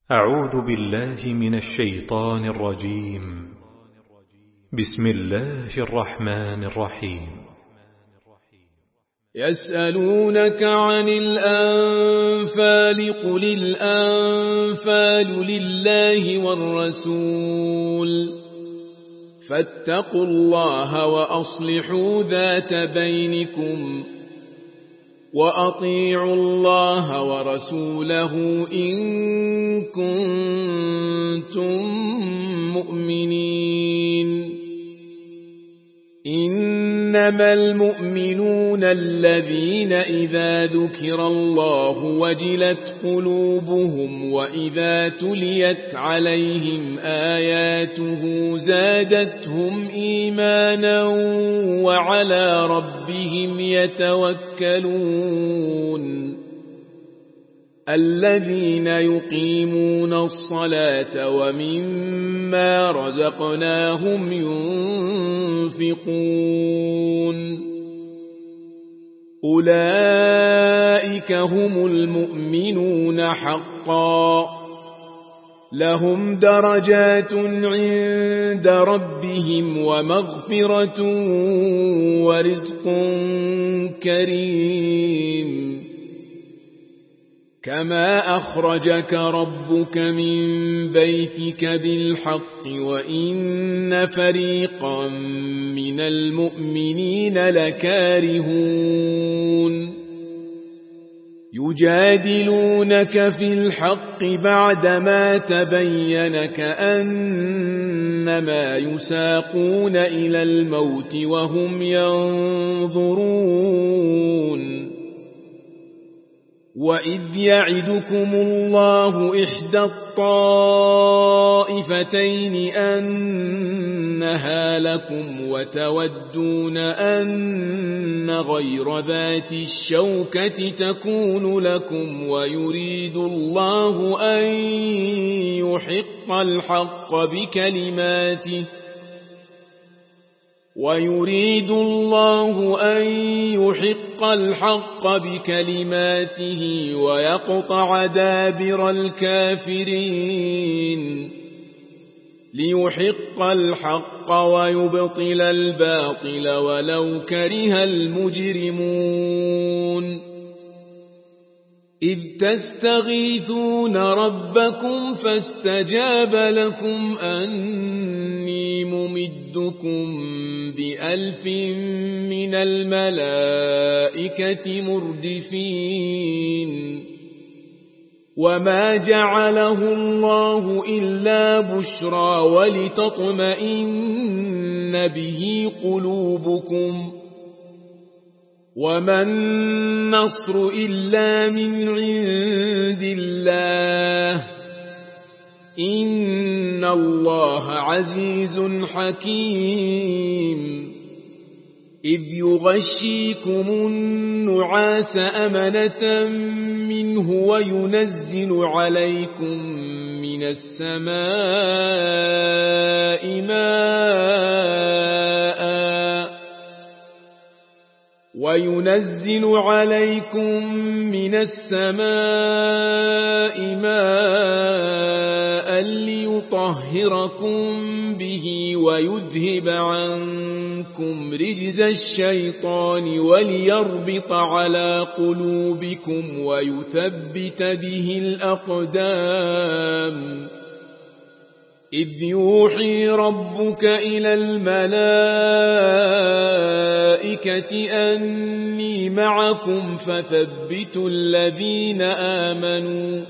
أعوذ بالله من الشيطان الرجيم. بسم الله الرحمن الرحيم. يسألونك عن الأنفال قل الأنفال لله والرسول فاتقوا الله وأصلحوا ذات بينكم وأطيعوا الله ورسوله إن كنتم مؤمنين. إنما المؤمنون الذين إذا ذكر الله وجلت قلوبهم وإذا تليت عليهم آياته زادتهم إيمانا وعلى ربهم يتوكلون. الذين يقيمون الصلاة ومما رزقناهم ينفقون أولئك هم المؤمنون حقا لهم درجات عند ربهم ومغفرة ورزق كريم. كما أخرجك ربك من بيتك بالحق وإن فريقا من المؤمنين لكارهون يجادلونك في الحق بعدما تبين كأنما يساقون إلى الموت وهم ينظرون. وإذ يعدكم الله إحدى الطائفتين أنها لكم وتودون أن غير ذات الشوكة تكون لكم ويريد الله أن يحق الحق بكلماته ويقطع دابر الكافرين. ليحق الحق ويبطل الباطل ولو كره المجرمون. إذ تستغيثون ربكم فاستجاب لكم أني ممدكم ب1000 من الملائكة مردفين. وما جعله الله إلا بشرى ولتطمئن به قلوبكم وما النصر إلا من عند الله إن الله عزيز حكيم. إذ يغشيكم النعاس أمنة منه وينزل عليكم من السماء ماء ليطهركم به ويذهب عنكم رجز الشيطان وليربط على قلوبكم ويثبت به الأقدام. إذ يوحي ربك إلى الملائكة أني معكم فثبتوا الذين آمنوا.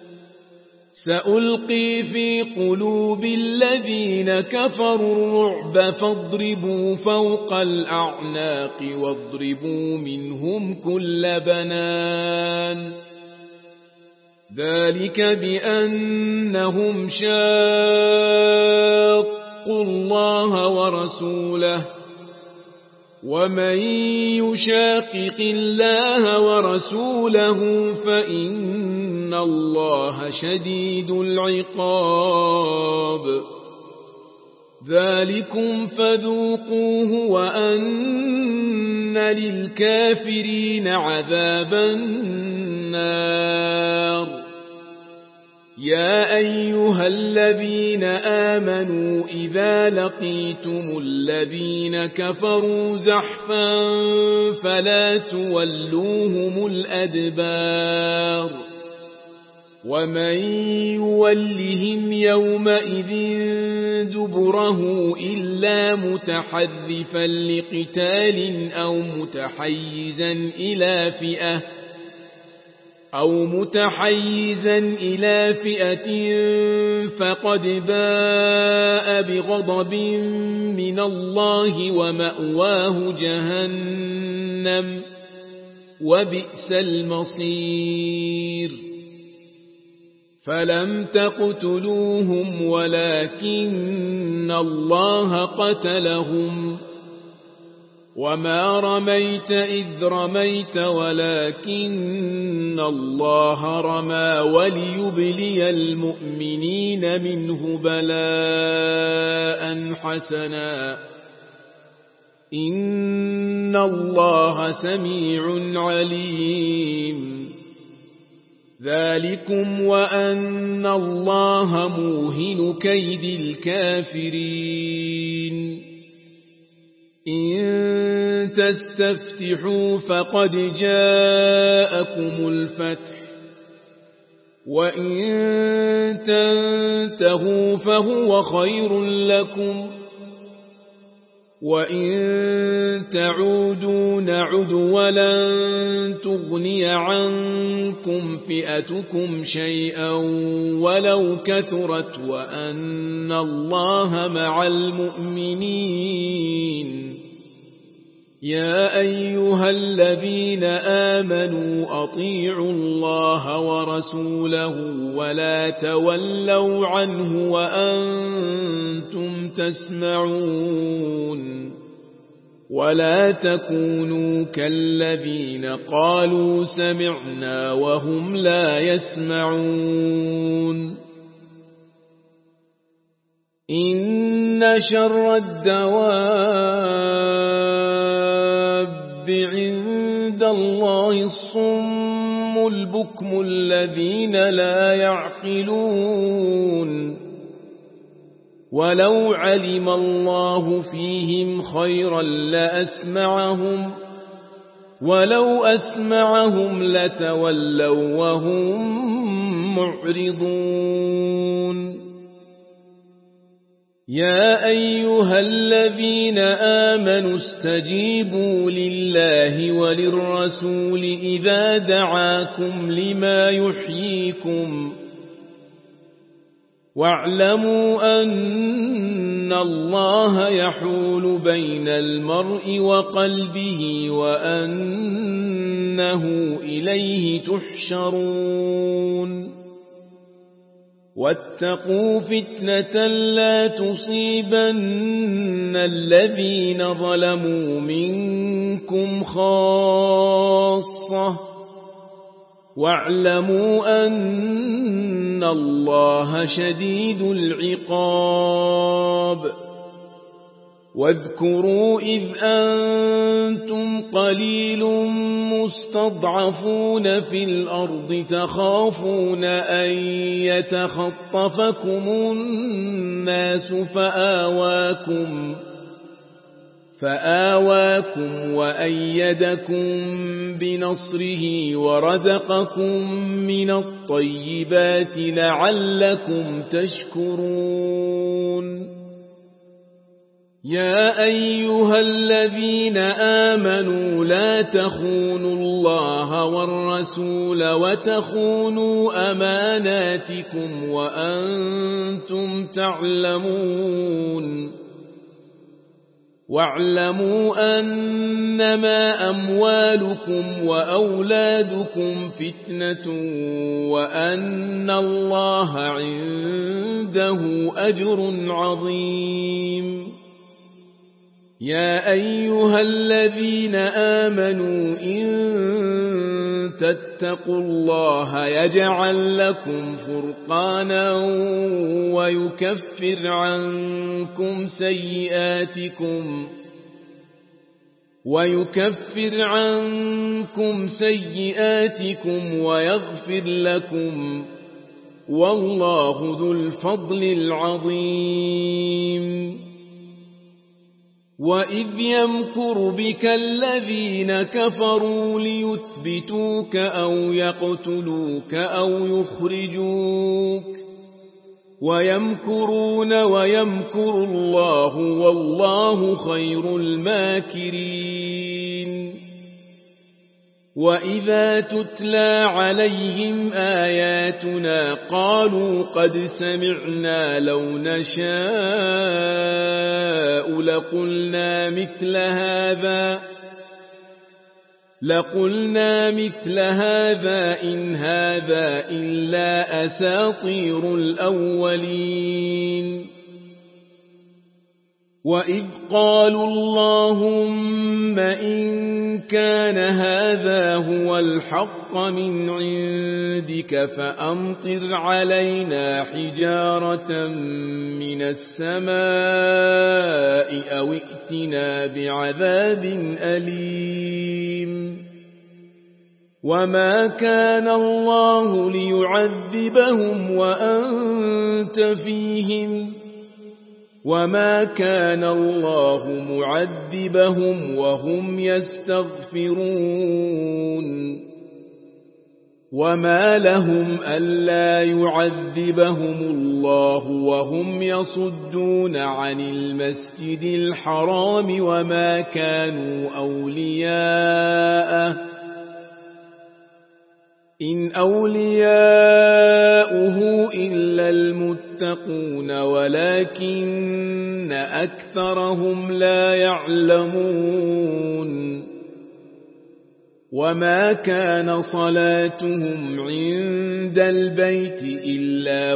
سألقي في قلوب الذين كفروا الرعب فاضربوا فوق الأعناق واضربوا منهم كل بنان. ذلك بأنهم شاقوا الله ورسوله ومن يشاقق الله ورسوله فإن الله شديد العقاب. ذلكم فذوقوه وأن للكافرين عذاب النار. يا أيها الذين آمنوا إذا لقيتم الذين كفروا زحفا فلا تولوهم الأدبار ومن يولهم يومئذ دبره إلا متحرفا لقتال أو متحيزا إلى فئة فقد باء بغضب من الله ومأواه جهنم وبئس المصير فلم تقتلوهم ولكن الله قتلهم وما رميت إذ رميت ولكن الله رمى وليبلي المؤمنين منه بلاء حسنا إن الله سميع عليم ذلكم وأن الله موهن كيد الكافرين إن تستفتحوا فقد جاءكم الفتح وإن تنتهوا فهو خير لكم وإن تعودوا نعد ولن تغني عنكم فئتكم شيئا ولو كثرت وأن الله مع المؤمنين يا أيها الذين آمنوا أطيعوا الله ورسوله ولا تولوا عنه وأنتم تسمعون ولا تكونوا كالذين قالوا سمعنا وهم لا يسمعون إن شر الدواب عند الله الصم البكم الذين لا يعقلون ولو علم الله فيهم خيرا لأسمعهم ولو أسمعهم لتولوا وهم معرضون يا أيها الذين آمنوا استجيبوا لله وللرسول إذا دعاكم لما يحييكم واعلموا أن الله يحول بين المرء وقلبه وأنه إليه تحشرون واتقوا فتنة لا تصيبن الذين ظلموا منكم خاصة واعلموا أن الله شديد العقاب واذكروا إذ أنتم قليل مستضعفون في الأرض تخافون أن يتخطفكم الناس فآواكم وأيدكم بنصره ورزقكم من الطيبات لعلكم تشكرون يا أيها الذين آمنوا لا تخونوا الله والرسول وتخونوا أماناتكم وأنتم تعلمون واعلموا أنما أموالكم وأولادكم فتنة وأن الله عنده أجر عظيم يا أيها الذين آمنوا إن تتقوا الله يجعل لكم فرقانا ويكفر عنكم سيئاتكم ويغفر لكم والله ذو الفضل العظيم وإذ يمكر بك الذين كفروا ليثبتوك أو يقتلوك أو يخرجوك ويمكرون ويمكر الله والله خير الماكرين وإذا تتلى عليهم آياتنا قالوا قد سمعنا لو نشاء لقلنا مثل هذا إن هذا إلا أساطير الأولين وإذ قالوا اللهم إن كان هذا هو الحق من عندك فأمطر علينا حجارة من السماء أو ائتنا بعذاب أليم وما كان الله ليعذبهم وأنت فيهم وما كان الله معذبهم وهم يستغفرون وما لهم ألا يعذبهم الله وهم يصدون عن المسجد الحرام وما كانوا أولياءه إن أولياؤه إلا المتقون ولكن أكثرهم لا يعلمون وما كان صلاتهم عند البيت إلا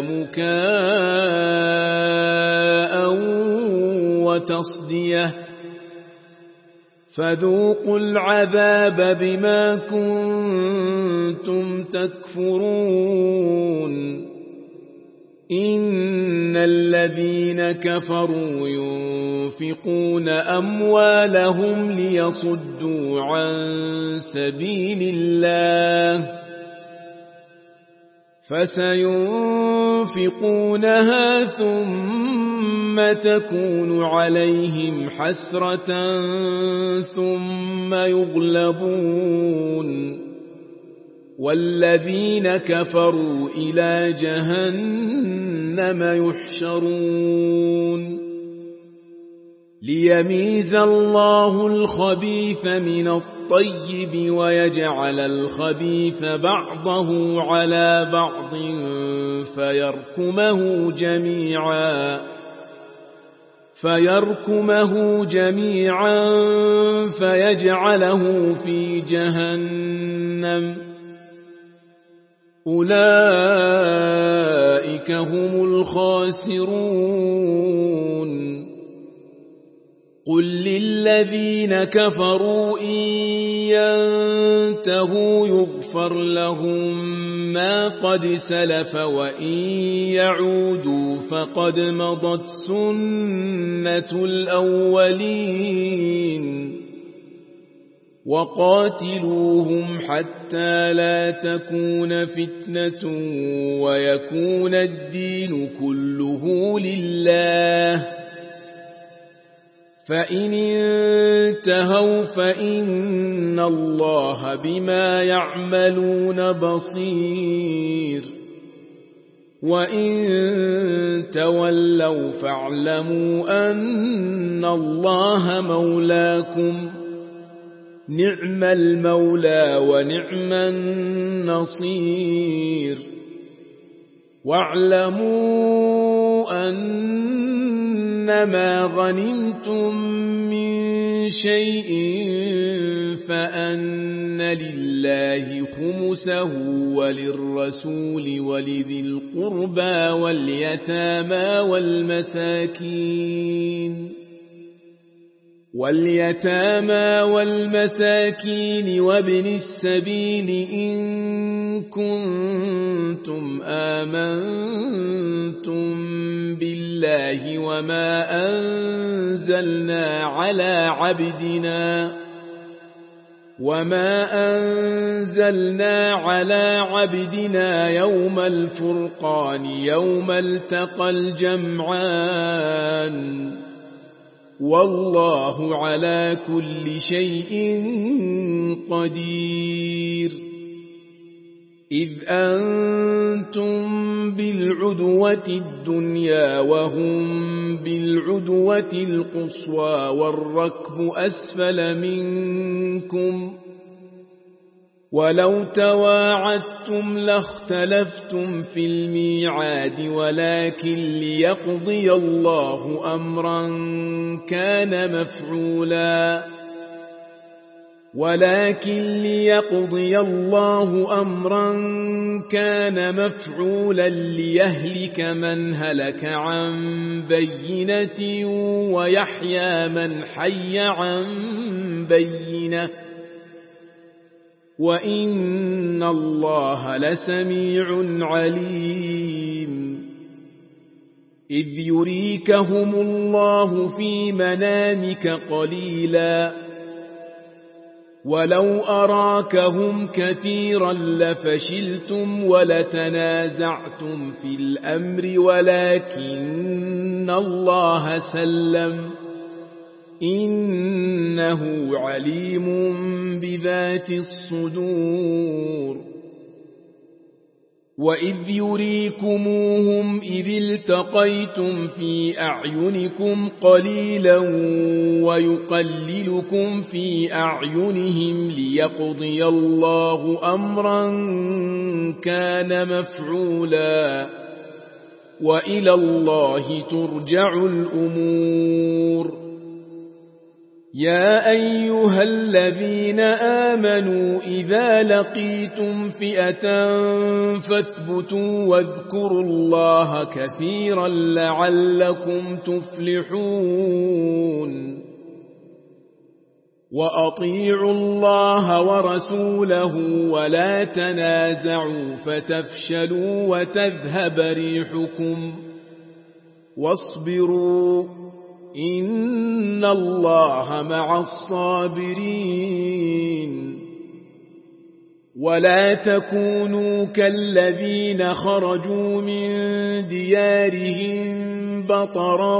مكاء وتصدية فذوقوا العذاب بما كنتم تكفرون إن الذين كفروا ينفقون أموالهم ليصدوا عن سبيل الله فسينفقونها ثم تكون عليهم حسرة ثم يغلبون والذين كفروا إلى جهنم يحشرون ليميز الله الخبيث من الطيب ويجعل الخبيث بعضه على بعض فيركمه جميعا فيجعله في جهنم أولئك هم الخاسرون قل للذين كفروا إن ينتهوا يغفر لهم ما قد سلف وإن يعودوا فقد مضت سنة الأولين وقاتلوهم حتى لا تكون فتنة ويكون الدين كله لله فإن انتهوا فإن الله بما يعملون بصير وإن تولوا فاعلموا أن الله مولاكم نعم المولى ونعم النصير واعلموا أنما غنمتم من شيء فأن لله خمسه وللرسول ولذي القربى واليتامى والمساكين وابن السبيل إن كنتم آمنتم بالله وما أنزلنا على عبدنا يوم الفرقان يوم التقى الجمعان والله على كل شيء قدير إذ أنتم بالعدوة الدنيا وهم بالعدوة القصوى والركب أسفل منكم ولو تواعدتم لاختلفتم في الميعاد ولكن ليقضي الله أمرا كان مفعولا ليهلك من هلك عن بينة ويحيى من حي عن بينة وإن الله لسميع عليم إذ يريكهم الله في منامك قليلا ولو أراكهم كثيرا لفشلتم ولتنازعتم في الأمر ولكن الله سلم إنه عليم بذات الصدور وإذ يريكموهم إذ التقيتم في أعينكم قليلا ويقللكم في أعينهم ليقضي الله أمرا كان مفعولا وإلى الله ترجع الأمور يا أيها الذين آمنوا إذا لقيتم فئة فاثبتوا واذكروا الله كثيرا لعلكم تفلحون وأطيعوا الله ورسوله ولا تنازعوا فتفشلوا وتذهب ريحكم واصبروا إن الله مع الصابرين ولا تكونوا كالذين خرجوا من ديارهم بطرا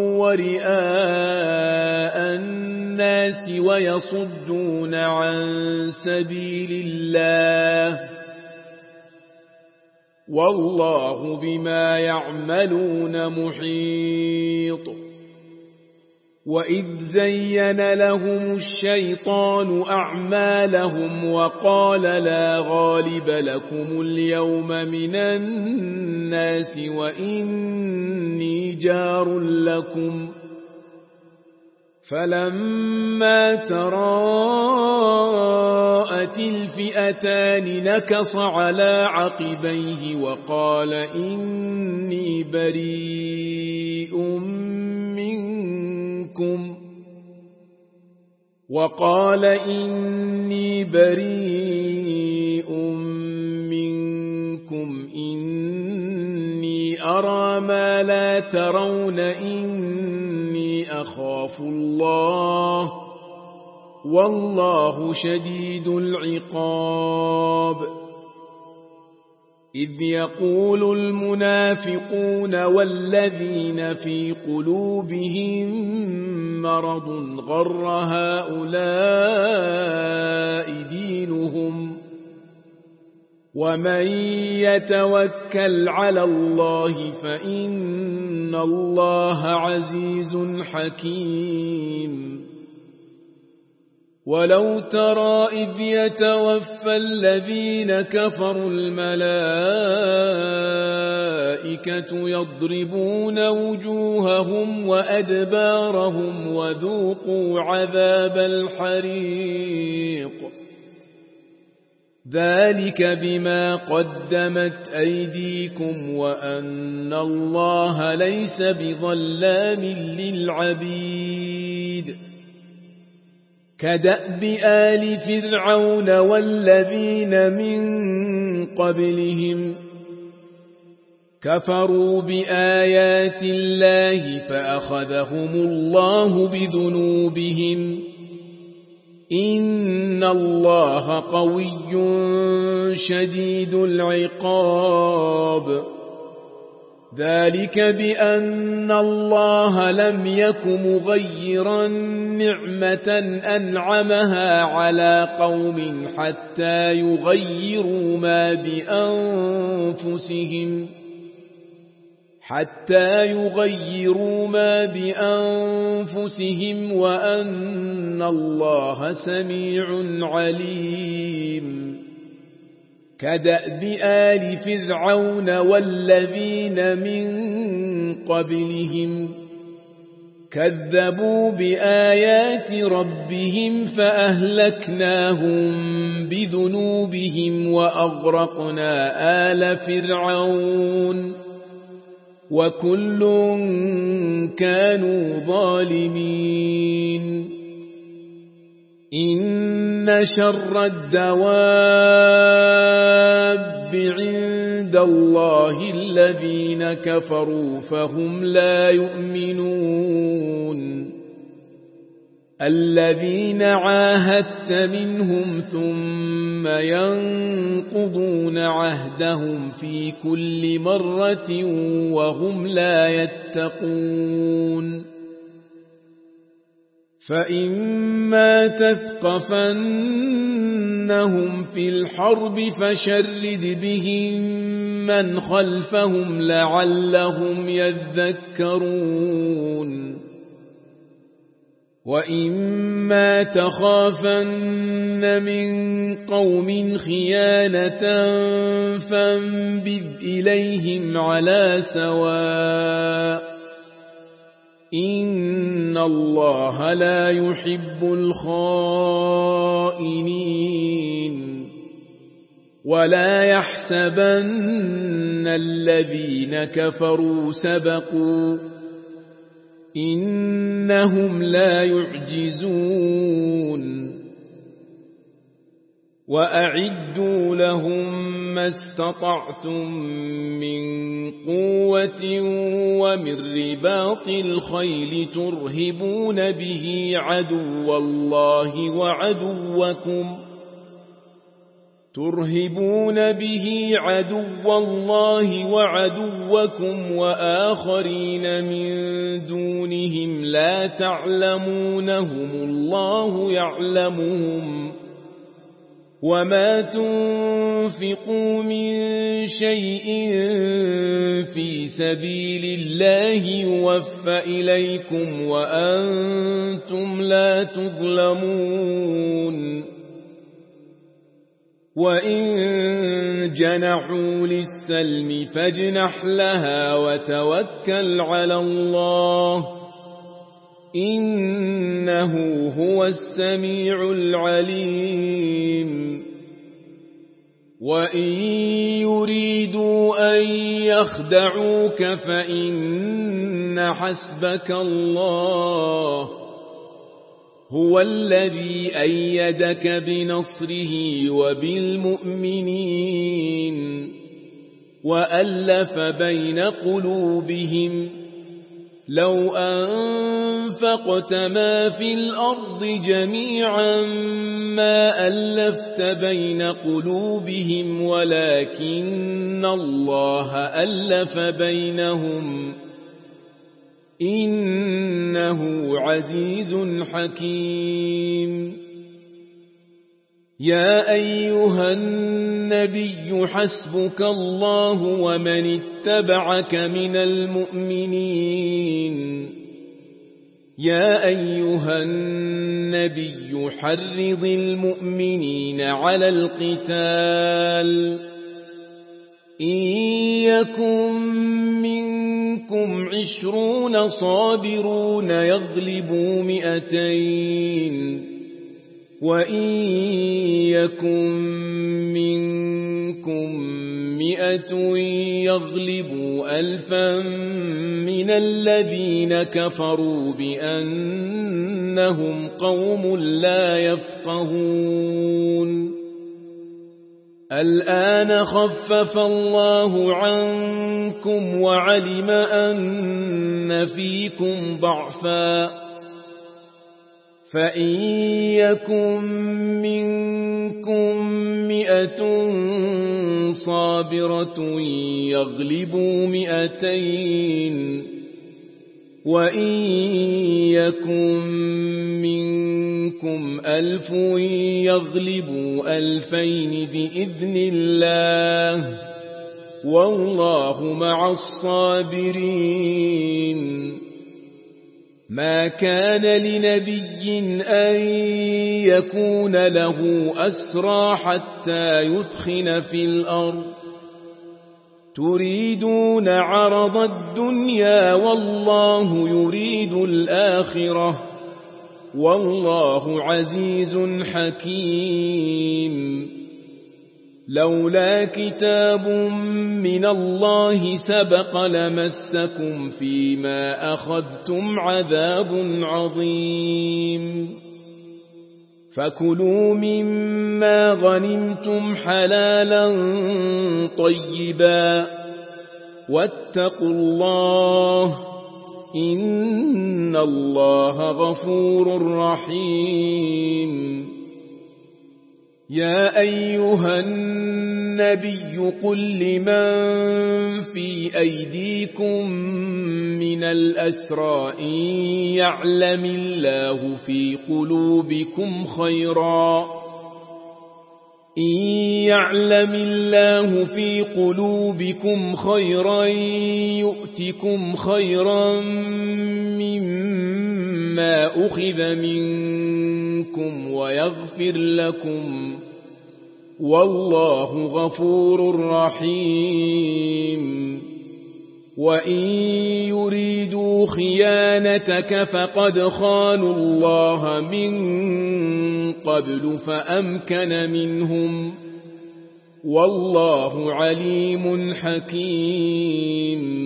ورئاء الناس ويصدون عن سبيل الله والله بما يعملون محيط وإذ زين لهم الشيطان أعمالهم وقال لا غالب لكم اليوم من الناس وإني جار لكم فلما تراءت الفئتان نكص على عقبيه وقال إني بريء منكم إني أرى ما لا ترون إني أخاف الله والله شديد العقاب إذ يقول المنافقون والذين في قلوبهم مرض غر هؤلاء دينهم ومن يتوكل على الله فإن الله عزيز حكيم ولو ترى إذ يتوفى الذين كفروا الملائكة يضربون وجوههم وأدبارهم وذوقوا عذاب الحريق ذلك بما قدمت أيديكم وأن الله ليس بظلام للعبيد كدأب آل فرعون والذين من قبلهم كفروا بآيات الله فأخذهم الله بذنوبهم إن إن الله قوي شديد العقاب ذلك بأن الله لم يك مغيرا نعمة أنعمها على قوم حتى يغيروا ما بأنفسهم وأن الله سميع عليم كدأب آل فرعون والذين من قبلهم كذبوا بآيات ربهم فأهلكناهم بذنوبهم وأغرقنا آل فرعون وكل كانوا ظالمين إن شر الدواب عند الله الذين كفروا فهم لا يؤمنون الذين عاهدت منهم ثم ينقضون عهدهم في كل مرة وهم لا يتقون فإما تثقفنهم في الحرب فشرد بهم من خلفهم لعلهم يذكرون وإما تخافن من قوم خيانة فانبذ إليهم على سواء إن الله لا يحب الخائنين ولا يحسبن الذين كفروا سبقوا إنهم لا يعجزون وأعدوا لهم ما استطعتم من قوة ومن رباط الخيل ترهبون به عدو الله وعدوكم وآخرين من دونهم لا تعلمونهم الله يعلمهم وما تنفقوا من شيء في سبيل الله يوفى إليكم وأنتم لا تظلمون وإن جنحوا للسلم فاجنح لها وتوكل على الله إنه هو السميع العليم وإن يريدوا أن يخدعوك فإن حسبك الله هو الذي أيدك بنصره وبالمؤمنين وألف بين قلوبهم لو أنفقت ما في الأرض جميعا ما ألفت بين قلوبهم ولكن الله ألف بينهم إنه عزيز حكيم يا أيها النبي حسبك الله ومن اتبعك من المؤمنين يا أيها النبي حرض المؤمنين على القتال إن يكن منكم 20 صابرون يغلبوا 200 وإن يكن منكم 100 يغلبوا 1000 من الذين كفروا بأنهم قوم لا يفقهون الآن خفف الله عنكم وعلم أن فيكم ضعفا فإن يكن منكم 100 صابرة يغلبوا 200 وإن يكن منكم 1000 يغلبوا 2000 بإذن الله والله مع الصابرين ما كان لنبي أن يكون له أسرى حتى يثخن في الأرض تريدون عرض الدنيا والله يريد الآخرة والله عزيز حكيم لولا كتاب من الله سبق لمسكم فيما أخذتم عذاب عظيم فكلوا مما غنمتم حلالا طيبا واتقوا الله إن الله غفور رحيم يا أيها النبي قل لمن في أيديكم من الأسرى إن يعلم الله في قلوبكم خيرا يؤتكم خيرا مما أخذ منكم ويغفر لكم والله غفور رحيم وإن يريدوا خيانتك فقد خانوا الله من قبل فأمكن منهم والله عليم حكيم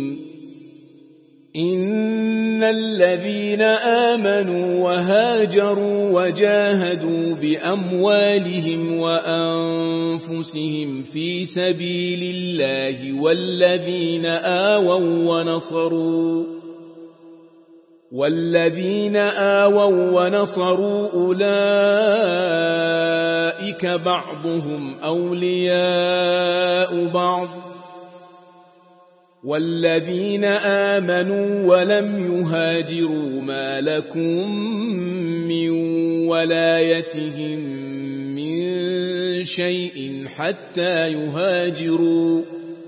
إن الذين آمنوا وهاجروا وجاهدوا بأموالهم وأنفسهم في سبيل الله والذين آووا ونصروا أولئك بعضهم أولياء بعض والذين آمنوا ولم يهاجروا ما لكم من ولايتهم من شيء حتى يهاجروا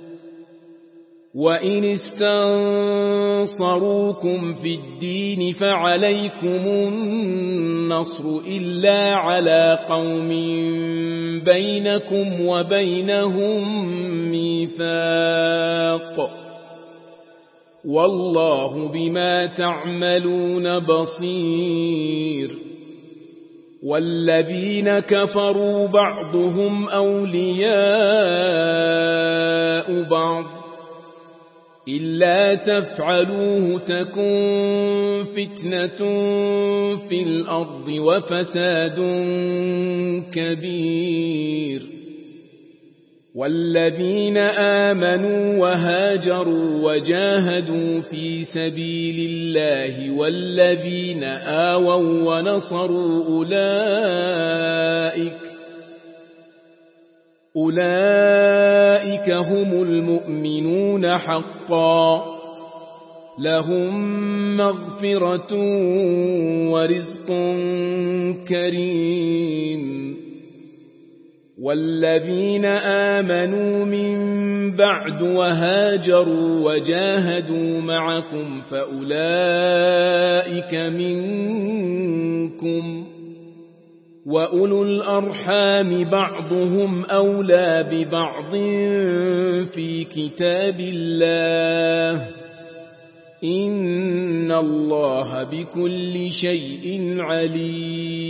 وإن استنصروكم في الدين فعليكم النصر إلا على قوم بينكم وبينهم ميثاق والله بما تعملون بصير والذين كفروا بعضهم أولياء بعض إلا تفعلوه تكن فتنة في الأرض وفساد كبير والذين آمنوا وهاجروا وجاهدوا في سبيل الله والذين آووا ونصروا أولئك هم المؤمنون حقا لهم مغفرة ورزق كريم والذين آمنوا من بعد وهاجروا وجاهدوا معكم فأولئك منكم وأولو الأرحام بعضهم أولى ببعض في كتاب الله إن الله بكل شيء عليم